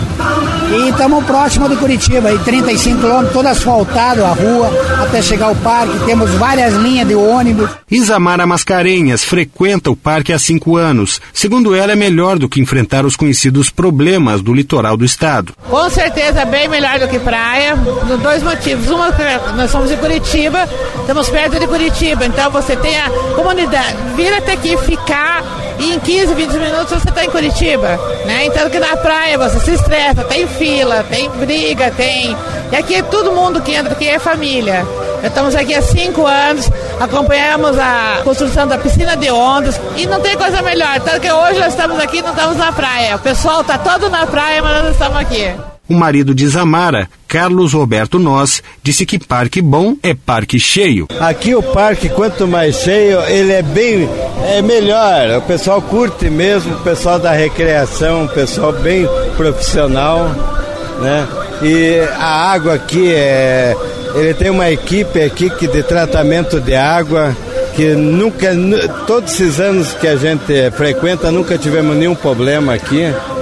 E estamos próximo de Curitiba, aí trinta e cinco quilômetros, todo asfaltado, a rua, até chegar ao parque. Temos várias linhas de ônibus. Isamara Mascarenhas frequenta o parque há cinco anos. Segundo ela, é melhor do que enfrentar os conhecidos problemas do litoral do estado. Com certeza, bem melhor do que praia, por dois motivos. Uma, nós somos de Curitiba, estamos perto de Curitiba, então você tem a comunidade, vir até aqui ficar e em quinze, vinte minutos você está em Curitiba, né? Então que na praia você se estressa, tem fila, tem briga, tem... E aqui todo mundo que entra aqui é família. Estamos aqui há cinco anos, acompanhamos a construção da piscina de ondas e não tem coisa melhor, tanto que hoje nós estamos aqui, não estamos na praia. O pessoal está todo na praia, mas nós estamos aqui. O marido de Isamara, Carlos Roberto Nós, disse que parque bom é parque cheio. Aqui o parque, quanto mais cheio, ele é bem é melhor. O pessoal curte mesmo, o pessoal da recreação, o pessoal bem profissional, né? E a água aqui, é, ele tem uma equipe aqui que de tratamento de água, que nunca, todos esses anos que a gente frequenta, nunca tivemos nenhum problema aqui.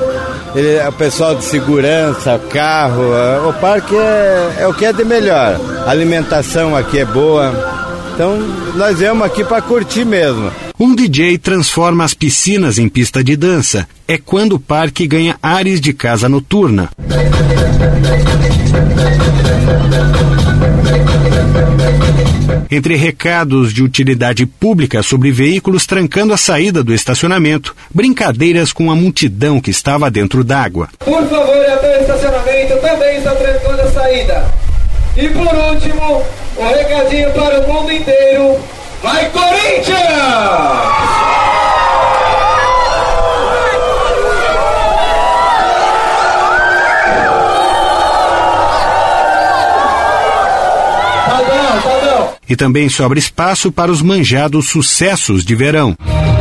Ele, o pessoal de segurança, carro, o parque é, é o que é de melhor. A alimentação aqui é boa. Então nós viemos aqui para curtir mesmo. Um D J transforma as piscinas em pista de dança. É quando o parque ganha ares de casa noturna. Entre recados de utilidade pública sobre veículos trancando a saída do estacionamento, brincadeiras com a multidão que estava dentro d'água. Por favor, até o estacionamento também está trancando a saída. E por último, um recadinho para o mundo inteiro. Vai, Corinthians! E também sobra espaço para os manjados sucessos de verão.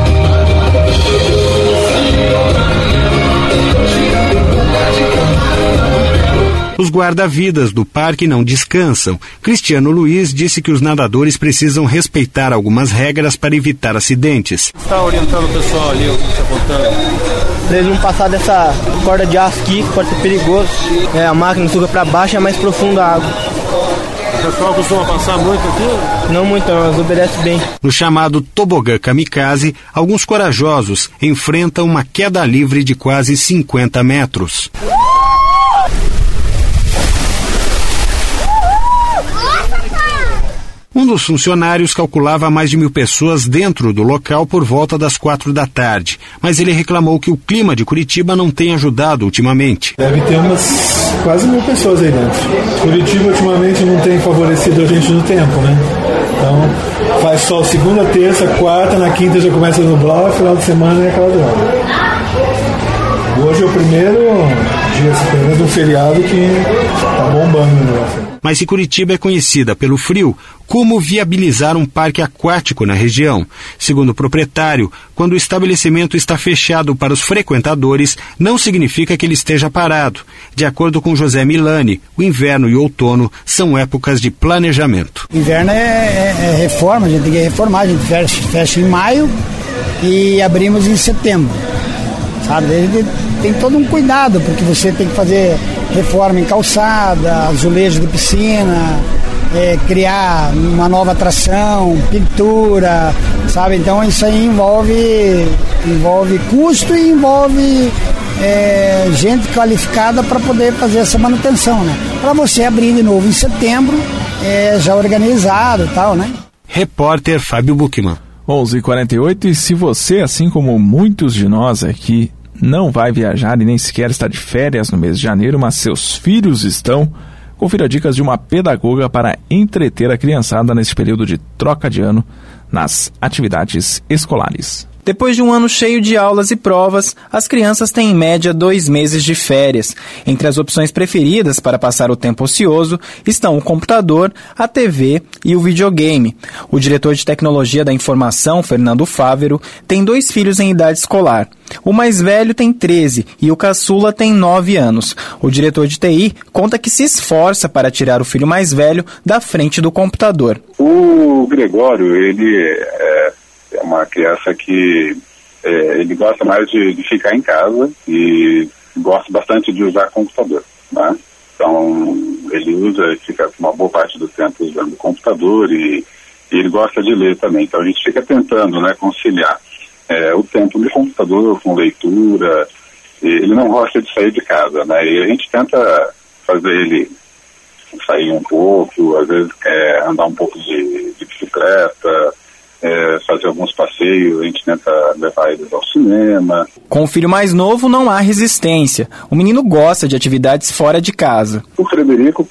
Os guarda-vidas do parque não descansam. Cristiano Luiz disse que os nadadores precisam respeitar algumas regras para evitar acidentes. Está orientando o pessoal ali, o que está apontando? Para eles não passar dessa corda de aço aqui, que pode ser perigoso. É, a máquina suga para baixo, é mais profunda a água. O pessoal costuma passar muito aqui? Não muito, mas obedece bem. No chamado tobogã kamikaze, alguns corajosos enfrentam uma queda livre de quase cinquenta metros. Um dos funcionários calculava mais de mil pessoas dentro do local por volta das quatro da tarde, mas ele reclamou que o clima de Curitiba não tem ajudado ultimamente. Deve ter umas quase mil pessoas aí dentro. Curitiba ultimamente não tem favorecido a gente no tempo, né? Então faz sol segunda, terça, quarta, na quinta já começa a nublar, final de semana é aquela droga. Hoje é o primeiro dia de um feriado que tá bombando no negócio. Mas se Curitiba é conhecida pelo frio, como viabilizar um parque aquático na região? Segundo o proprietário, quando o estabelecimento está fechado para os frequentadores, não significa que ele esteja parado. De acordo com José Milani, o inverno e o outono são épocas de planejamento. Inverno é, é, é reforma, a gente tem que reformar, a gente fecha, fecha em maio e abrimos em setembro. Sabe, tem todo um cuidado, porque você tem que fazer reforma em calçada, azulejo de piscina, é, criar uma nova atração, pintura, sabe? Então isso aí envolve, envolve custo e envolve é, gente qualificada para poder fazer essa manutenção, né? Para você abrir de novo em setembro, é, já organizado e tal, né? Repórter Fábio Buchmann. onze e quarenta e oito, e se você, assim como muitos de nós aqui, não vai viajar e nem sequer está de férias no mês de janeiro, mas seus filhos estão, Confira dicas de uma pedagoga para entreter a criançada nesse período de troca de ano nas atividades escolares. Depois de um ano cheio de aulas e provas, as crianças têm em média dois meses de férias. Entre as opções preferidas para passar o tempo ocioso estão o computador, a T V e o videogame. O diretor de Tecnologia da Informação, Fernando Fávero, tem dois filhos em idade escolar. O mais velho tem treze e o caçula tem nove anos. O diretor de T I conta que se esforça para tirar o filho mais velho da frente do computador. O Gregório, ele é... É uma criança que é, ele gosta mais de, de ficar em casa e gosta bastante de usar computador, né? Então, ele usa, fica uma boa parte do tempo usando o computador e, e ele gosta de ler também. Então, a gente fica tentando, né, conciliar é, o tempo no computador com leitura. Ele não gosta de sair de casa, né? E a gente tenta fazer ele sair um pouco, às vezes quer andar um pouco de, de bicicleta, É, fazer alguns passeios, a gente tenta levar eles ao cinema. Com o filho mais novo não há resistência. O menino gosta de atividades fora de casa. O Frederico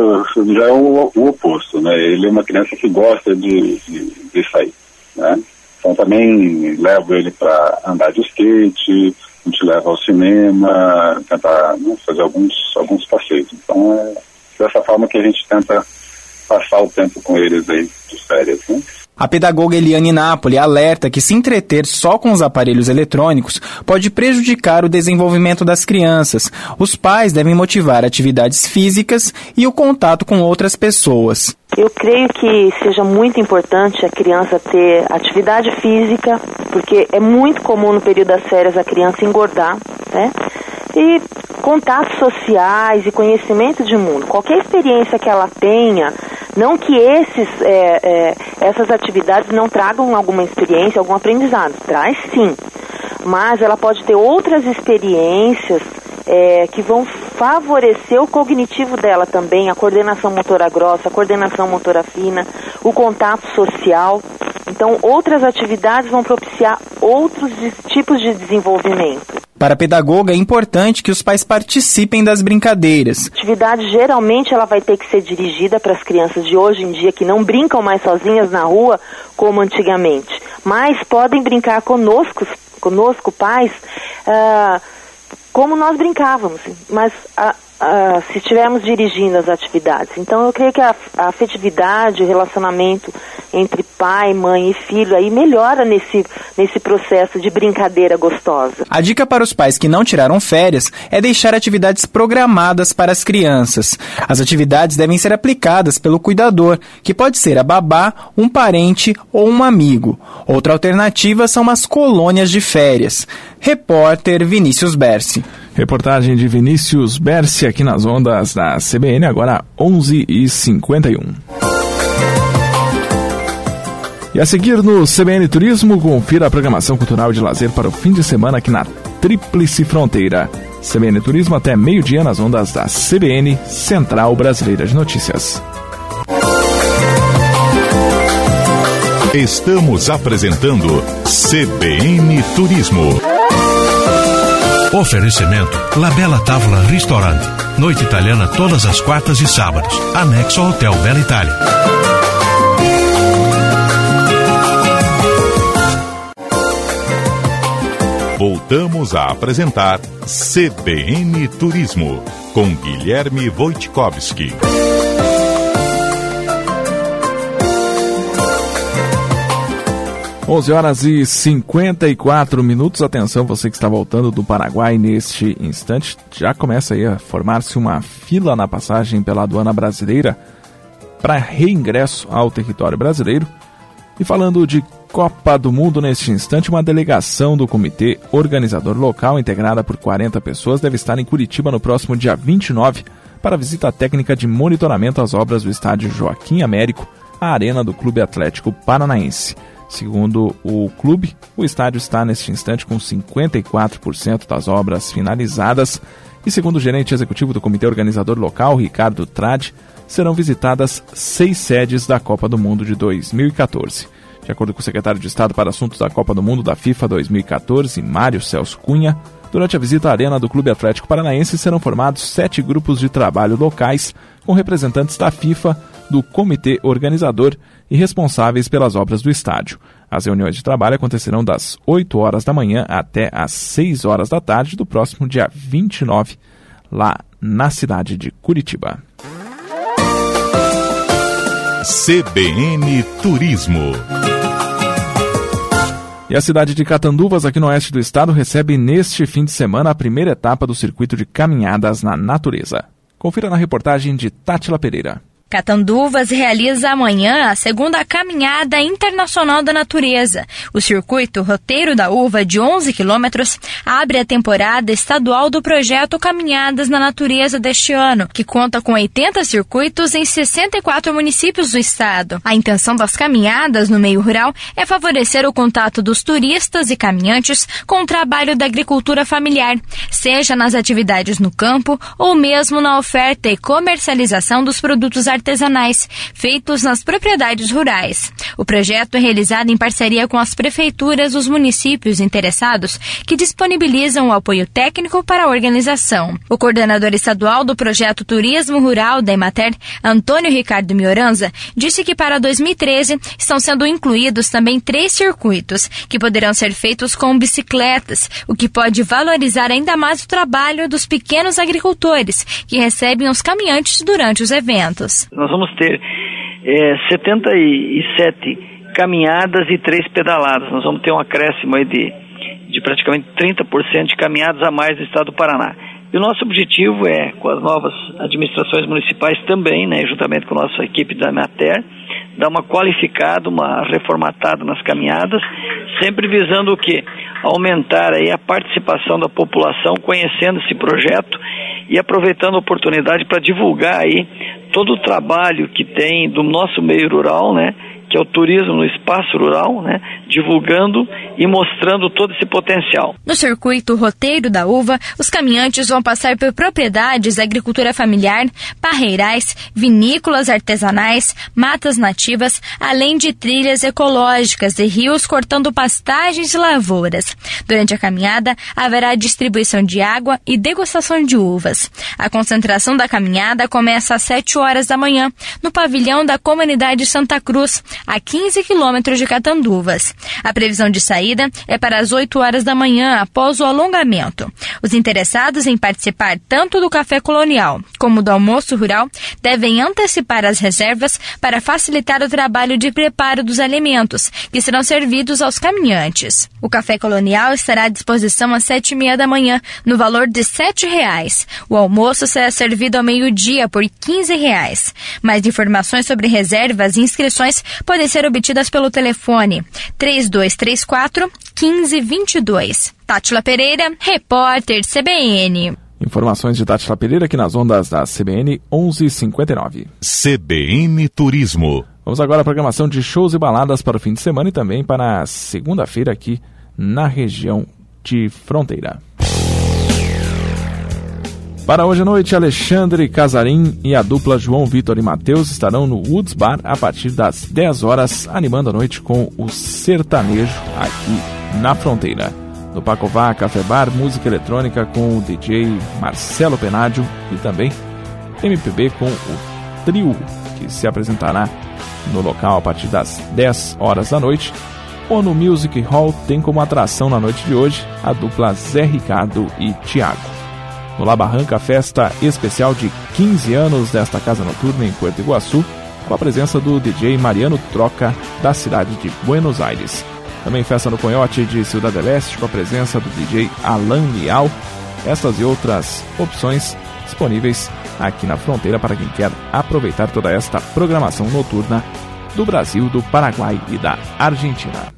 já é o, o oposto, né? Ele é uma criança que gosta de, de, de sair, né? Então também levo ele para andar de skate, a gente leva ao cinema, tentar, né, fazer alguns, alguns passeios. Então é dessa forma que a gente tenta passar o tempo com eles aí de férias, né? A pedagoga Eliane Napoli alerta que se entreter só com os aparelhos eletrônicos pode prejudicar o desenvolvimento das crianças. Os pais devem motivar atividades físicas e o contato com outras pessoas. Eu creio que seja muito importante a criança ter atividade física, porque é muito comum no período das férias a criança engordar, né? E contatos sociais e conhecimento de mundo. Qualquer experiência que ela tenha, não que esses, é, é, essas atividades não tragam alguma experiência, algum aprendizado. Traz sim, mas ela pode ter outras experiências é, que vão favorecer o cognitivo dela também, a coordenação motora grossa, a coordenação motora fina, o contato social. Então, outras atividades vão propiciar outros tipos de desenvolvimento. Para a pedagoga, é importante que os pais participem das brincadeiras. A atividade, geralmente, ela vai ter que ser dirigida para as crianças de hoje em dia, que não brincam mais sozinhas na rua, como antigamente. Mas podem brincar conosco, conosco pais, uh, como nós brincávamos. Mas uh, uh, se estivermos dirigindo as atividades. Então, eu creio que a, a afetividade, o relacionamento entre pai, mãe e filho aí melhora nesse, nesse processo de brincadeira gostosa. A dica para os pais que não tiraram férias é deixar atividades programadas para as crianças. As atividades devem ser aplicadas pelo cuidador, que pode ser a babá, um parente ou um amigo. Outra alternativa são as colônias de férias. Repórter Vinícius Berci. Reportagem de Vinícius Berci aqui nas ondas da C B N, agora onze e cinquenta e um. E a seguir no C B N Turismo, confira a programação cultural de lazer para o fim de semana aqui na Tríplice Fronteira. C B N Turismo até meio-dia nas ondas da C B N, Central Brasileira de Notícias. Estamos apresentando C B N Turismo. Oferecimento La Bella Tavola Ristorante. Noite italiana todas as quartas e sábados. Anexo ao Hotel Bella Itália. Voltamos a apresentar C B N Turismo com Guilherme Wojtkowski. onze horas e cinquenta e quatro minutos. Atenção, você que está voltando do Paraguai neste instante. Já começa aí a formar-se uma fila na passagem pela aduana brasileira para reingresso ao território brasileiro. E falando de Copa do Mundo neste instante, uma delegação do comitê organizador local, integrada por quarenta pessoas, deve estar em Curitiba no próximo dia vinte e nove para a visita técnica de monitoramento às obras do estádio Joaquim Américo, a arena do Clube Atlético Paranaense. Segundo o clube, o estádio está neste instante com cinquenta e quatro por cento das obras finalizadas e, segundo o gerente executivo do comitê organizador local, Ricardo Tradi, serão visitadas seis sedes da Copa do Mundo de dois mil e catorze. De acordo com o secretário de Estado para Assuntos da Copa do Mundo da FIFA dois mil e catorze, Mário Celso Cunha, Durante a visita à arena do Clube Atlético Paranaense serão formados sete grupos de trabalho locais com representantes da FIFA, do comitê organizador e responsáveis pelas obras do estádio. As reuniões de trabalho acontecerão das oito horas da manhã até às seis horas da tarde do próximo dia vinte e nove, lá na cidade de Curitiba. C B N Turismo. E a cidade de Catanduvas, aqui no oeste do estado, recebe neste fim de semana a primeira etapa do circuito de caminhadas na natureza. Confira na reportagem de Tátila Pereira. Catanduvas realiza amanhã a segunda Caminhada Internacional da Natureza. O circuito Roteiro da Uva, de onze quilômetros, abre a temporada estadual do projeto Caminhadas na Natureza deste ano, que conta com oitenta circuitos em sessenta e quatro municípios do estado. A intenção das caminhadas no meio rural é favorecer o contato dos turistas e caminhantes com o trabalho da agricultura familiar, seja nas atividades no campo ou mesmo na oferta e comercialização dos produtos artesanais artesanais feitos nas propriedades rurais. O projeto é realizado em parceria com as prefeituras dos municípios interessados, que disponibilizam o apoio técnico para a organização. O coordenador estadual do projeto Turismo Rural da Emater, Antônio Ricardo Mioranza, disse que para dois mil e treze estão sendo incluídos também três circuitos, que poderão ser feitos com bicicletas, o que pode valorizar ainda mais o trabalho dos pequenos agricultores, que recebem os caminhantes durante os eventos. Nós vamos ter é, setenta e sete caminhadas e três pedaladas. Nós vamos ter um acréscimo aí de, de praticamente trinta por cento de caminhadas a mais no estado do Paraná. E o nosso objetivo é, com as novas administrações municipais também, né, juntamente com a nossa equipe da Emater, dar uma qualificada, uma reformatada nas caminhadas, sempre visando o quê? Aumentar aí a participação da população, conhecendo esse projeto e aproveitando a oportunidade para divulgar aí todo o trabalho que tem do nosso meio rural, né, que é o turismo no espaço rural, né, divulgando e mostrando todo esse potencial. No circuito Roteiro da Uva, os caminhantes vão passar por propriedades da agricultura familiar, parreirais, vinícolas artesanais, matas nativas, além de trilhas ecológicas e rios cortando pastagens e lavouras. Durante a caminhada, haverá distribuição de água e degustação de uvas. A concentração da caminhada começa às sete horas da manhã, no pavilhão da comunidade Santa Cruz, a quinze quilômetros de Catanduvas. A previsão de saída é para as oito horas da manhã, após o alongamento. Os interessados em participar tanto do café colonial como do almoço rural devem antecipar as reservas para facilitar o trabalho de preparo dos alimentos, que serão servidos aos caminhantes. O café colonial estará à disposição às sete e meia da manhã, no valor de sete reais. O almoço será servido ao meio-dia por quinze reais. Mais informações sobre reservas e inscrições podem ser obtidas pelo telefone três dois três quatro, um cinco dois dois. Tátila Pereira, repórter C B N. Informações de Tátila Pereira aqui nas ondas da C B N onze e cinquenta e nove. C B N Turismo. Vamos agora à programação de shows e baladas para o fim de semana e também para a segunda-feira aqui na região de Fronteira. Para hoje à noite, Alexandre Casarim e a dupla João Vitor e Matheus estarão no Woods Bar a partir das dez horas, animando a noite com o sertanejo aqui na Fronteira. No Pacová Café Bar, música eletrônica com o D J Marcelo Penádio e também M P B com o Trio, que se apresentará no local a partir das dez horas da noite. Ou no Music Hall tem como atração na noite de hoje a dupla Zé Ricardo e Thiago. No La Barranca, festa especial de quinze anos desta casa noturna em Puerto Iguaçu, com a presença do D J Mariano Troca, da cidade de Buenos Aires. Também festa no Coyote de Ciudad del Este, com a presença do D J Alan Lial. Estas e outras opções disponíveis aqui na Fronteira para quem quer aproveitar toda esta programação noturna do Brasil, do Paraguai e da Argentina.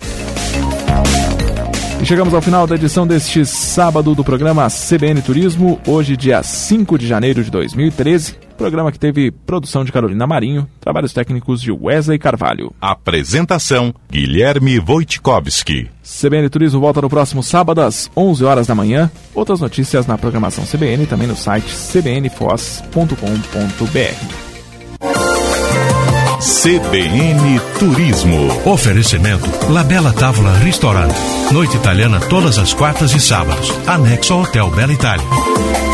E chegamos ao final da edição deste sábado do programa C B N Turismo, hoje dia cinco de janeiro de dois mil e treze, programa que teve produção de Carolina Marinho, trabalhos técnicos de Wesley Carvalho. Apresentação, Guilherme Wojtkowski. C B N Turismo volta no próximo sábado às onze horas da manhã. Outras notícias na programação C B N e também no site c b n foz ponto com ponto b r. C B N Turismo. Oferecimento Labella Tavola Restaurante. Noite italiana todas as quartas e sábados. Anexo ao Hotel Bela Itália.